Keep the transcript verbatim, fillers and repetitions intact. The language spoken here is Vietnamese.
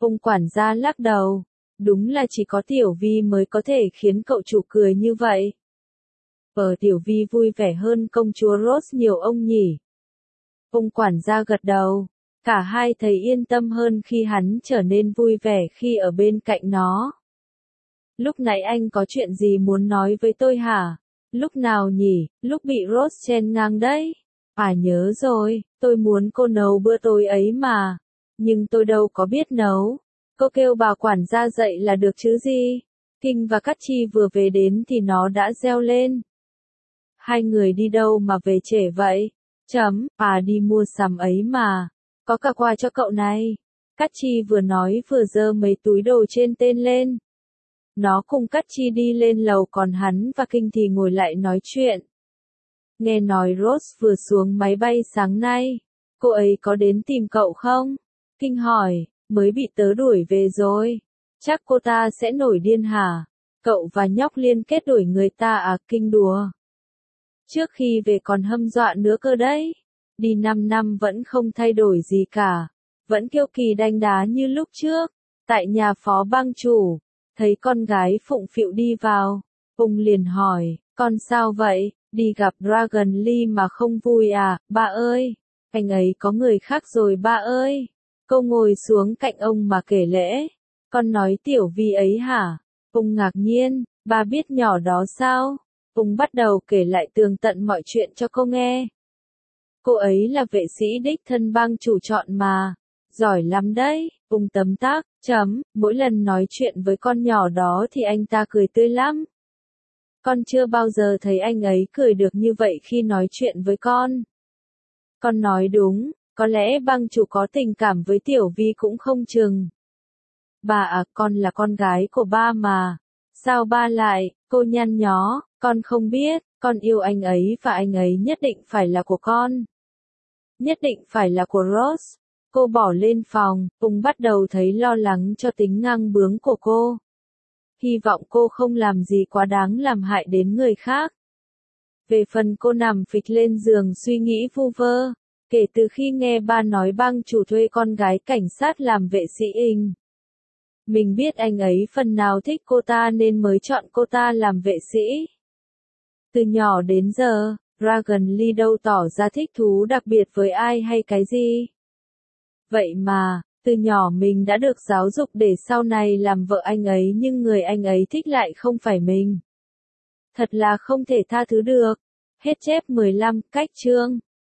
Ông quản gia lắc đầu. Đúng là chỉ có Tiểu Vi mới có thể khiến cậu chủ cười như vậy. Ờ Tiểu Vi vui vẻ hơn công chúa Rose nhiều ông nhỉ. Ông quản gia gật đầu. Cả hai thấy yên tâm hơn khi hắn trở nên vui vẻ khi ở bên cạnh nó. Lúc nãy anh có chuyện gì muốn nói với tôi hả? Lúc nào nhỉ? Lúc bị Rose chen ngang đấy. À nhớ rồi, tôi muốn cô nấu bữa tối ấy mà. Nhưng tôi đâu có biết nấu. Cô kêu bà quản gia dậy là được chứ gì. Kinh và Cát Chi vừa về đến thì nó đã reo lên. Hai người đi đâu mà về trễ vậy? Chấm, à đi mua sắm ấy mà. Có cả quà cho cậu này. Cát Chi vừa nói vừa giơ mấy túi đồ trên tên lên. Nó cùng Cát Chi đi lên lầu còn hắn và Kinh thì ngồi lại nói chuyện. Nghe nói Rose vừa xuống máy bay sáng nay. Cô ấy có đến tìm cậu không? Kinh hỏi, mới bị tớ đuổi về rồi. Chắc cô ta sẽ nổi điên hả? Cậu và nhóc liên kết đuổi người ta à? Kinh đùa. Trước khi về còn hâm dọa nữa cơ đấy. Đi năm năm vẫn không thay đổi gì cả. Vẫn kiêu kỳ đanh đá như lúc trước. Tại nhà phó bang chủ. Thấy con gái phụng phịu đi vào. Ông liền hỏi, con sao vậy? Đi gặp Dragon Lee mà không vui à? Ba ơi! Anh ấy có người khác rồi ba ơi! Cô ngồi xuống cạnh ông mà kể lễ. Con nói Tiểu Vi ấy hả? Ông ngạc nhiên, ba biết nhỏ đó sao? Ông bắt đầu kể lại tường tận mọi chuyện cho cô nghe. Cô ấy là vệ sĩ đích thân bang chủ chọn mà. Giỏi lắm đấy, ông tấm tắc, chấm, mỗi lần nói chuyện với con nhỏ đó thì anh ta cười tươi lắm. Con chưa bao giờ thấy anh ấy cười được như vậy khi nói chuyện với con. Con nói đúng, có lẽ bang chủ có tình cảm với Tiểu Vi cũng không chừng. Bà à, con là con gái của ba mà. Sao ba lại, cô nhăn nhó, con không biết, con yêu anh ấy và anh ấy nhất định phải là của con. Nhất định phải là của Rose. Cô bỏ lên phòng, ông bắt đầu thấy lo lắng cho tính ngang bướng của cô. Hy vọng cô không làm gì quá đáng làm hại đến người khác. Về phần cô nằm phịch lên giường suy nghĩ vu vơ. Kể từ khi nghe ba nói bang chủ thuê con gái cảnh sát làm vệ sĩ in. Mình biết anh ấy phần nào thích cô ta nên mới chọn cô ta làm vệ sĩ. Từ nhỏ đến giờ, Dragon Lee đâu tỏ ra thích thú đặc biệt với ai hay cái gì. Vậy mà, từ nhỏ mình đã được giáo dục để sau này làm vợ anh ấy nhưng người anh ấy thích lại không phải mình. Thật là không thể tha thứ được. Hết chép mười lăm, cách chương.